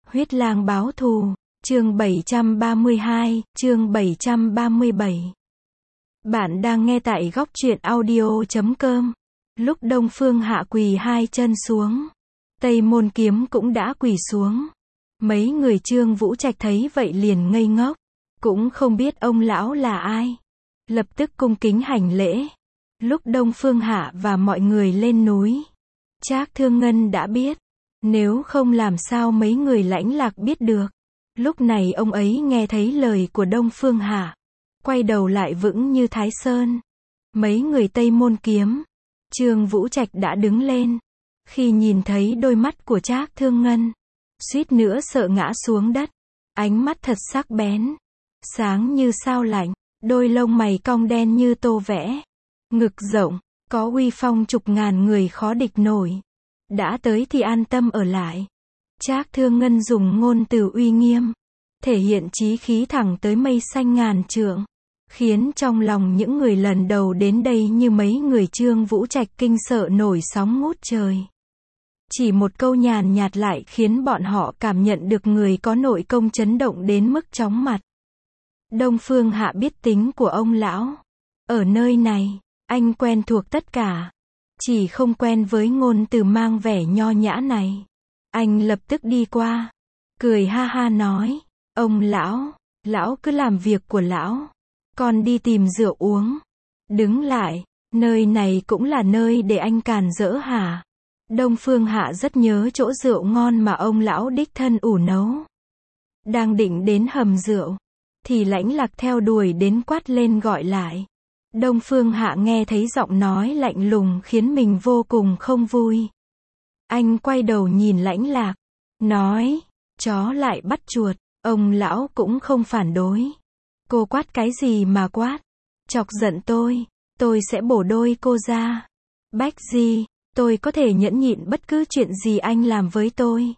Huyết lang báo thù, chương 732, chương 737. Bạn đang nghe tại góc truyện audio.com. Lúc Đông Phương Hạ quỳ hai chân xuống, Tây Môn Kiếm cũng đã quỳ xuống. Mấy người Trương Vũ Trạch thấy vậy liền ngây ngốc, cũng không biết ông lão là ai. Lập tức cung kính hành lễ. Lúc Đông Phương Hạ và mọi người lên núi, Trác Thương Ngân đã biết, nếu không làm sao mấy người Lãnh Lạc biết được. Lúc này ông ấy nghe thấy lời của Đông Phương Hạ, quay đầu lại vững như Thái Sơn. Mấy người Tây Môn Kiếm, Trương Vũ Trạch đã đứng lên. Khi nhìn thấy đôi mắt của Trác Thương Ngân, suýt nữa sợ ngã xuống đất. Ánh mắt thật sắc bén, sáng như sao lạnh, đôi lông mày cong đen như tô vẽ, ngực rộng, có uy phong chục ngàn người khó địch nổi. Đã tới thì an tâm ở lại. Trác Thương Ngân dùng ngôn từ uy nghiêm, thể hiện chí khí thẳng tới mây xanh ngàn trượng, khiến trong lòng những người lần đầu đến đây như mấy người Trương Vũ Trạch kinh sợ nổi sóng ngút trời. Chỉ một câu nhàn nhạt lại khiến bọn họ cảm nhận được người có nội công chấn động đến mức chóng mặt. Đông Phương Hạ biết tính của ông lão. Ở nơi này, anh quen thuộc tất cả, chỉ không quen với ngôn từ mang vẻ nho nhã này. Anh lập tức đi qua, cười ha ha nói, ông lão, lão cứ làm việc của lão, con đi tìm rượu uống. Đứng lại, nơi này cũng là nơi để anh càn rỡ hả? Đông Phương Hạ rất nhớ chỗ rượu ngon mà ông lão đích thân ủ nấu. Đang định đến hầm rượu, thì Lãnh Lạc theo đuổi đến quát lên gọi lại. Đông Phương Hạ nghe thấy giọng nói lạnh lùng khiến mình vô cùng không vui. Anh quay đầu nhìn Lãnh Lạc, nói, chó lại bắt chuột. Ông lão cũng không phản đối. Cô quát cái gì mà quát? Chọc giận tôi sẽ bổ đôi cô ra. Bách Di, tôi có thể nhẫn nhịn bất cứ chuyện gì anh làm với tôi.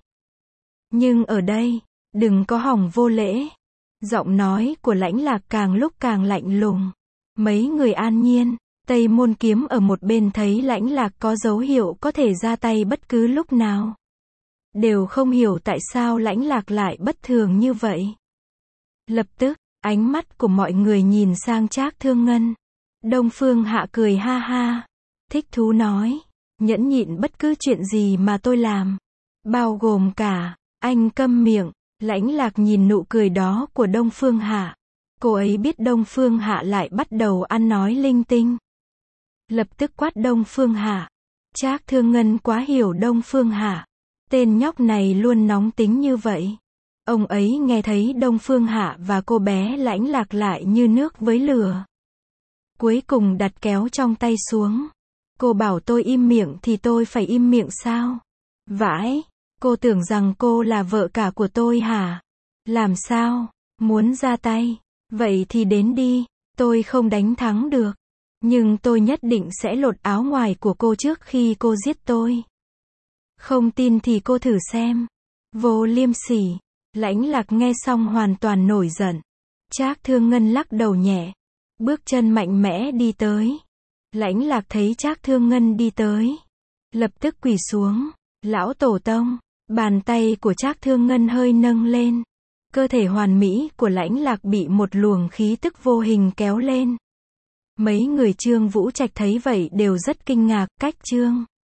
Nhưng ở đây, đừng có hỏng vô lễ. Giọng nói của Lãnh Lạc càng lúc càng lạnh lùng. Mấy người An Nhiên, Tây Môn Kiếm ở một bên thấy Lãnh Lạc có dấu hiệu có thể ra tay bất cứ lúc nào, đều không hiểu tại sao Lãnh Lạc lại bất thường như vậy. Lập tức, ánh mắt của mọi người nhìn sang Trác Thương Ngân. Đông Phương Hạ cười ha ha, thích thú nói, nhẫn nhịn bất cứ chuyện gì mà tôi làm, bao gồm cả, anh câm miệng. Lãnh Lạc nhìn nụ cười đó của Đông Phương Hạ. Cô ấy biết Đông Phương Hạ lại bắt đầu ăn nói linh tinh. Lập tức quát Đông Phương Hạ. Trác Thương Ngân quá hiểu Đông Phương Hạ. Tên nhóc này luôn nóng tính như vậy. Ông ấy nghe thấy Đông Phương Hạ và cô bé Lãnh Lạc lại như nước với lửa. Cuối cùng đặt kéo trong tay xuống. Cô bảo tôi im miệng thì tôi phải im miệng sao? Vãi, cô tưởng rằng cô là vợ cả của tôi hả? Làm sao? Muốn ra tay? Vậy thì đến đi, tôi không đánh thắng được. Nhưng tôi nhất định sẽ lột áo ngoài của cô trước khi cô giết tôi. Không tin thì cô thử xem. Vô liêm sỉ. Lãnh Lạc nghe xong hoàn toàn nổi giận. Trác Thương Ngân lắc đầu nhẹ, bước chân mạnh mẽ đi tới. Lãnh Lạc thấy Trác Thương Ngân đi tới, lập tức quỳ xuống. Lão tổ tông. Bàn tay của Trác Thương Ngân hơi nâng lên. Cơ thể hoàn mỹ của Lãnh Lạc bị một luồng khí tức vô hình kéo lên. Mấy người Trương Vũ Trạch thấy vậy đều rất kinh ngạc. Cách Trương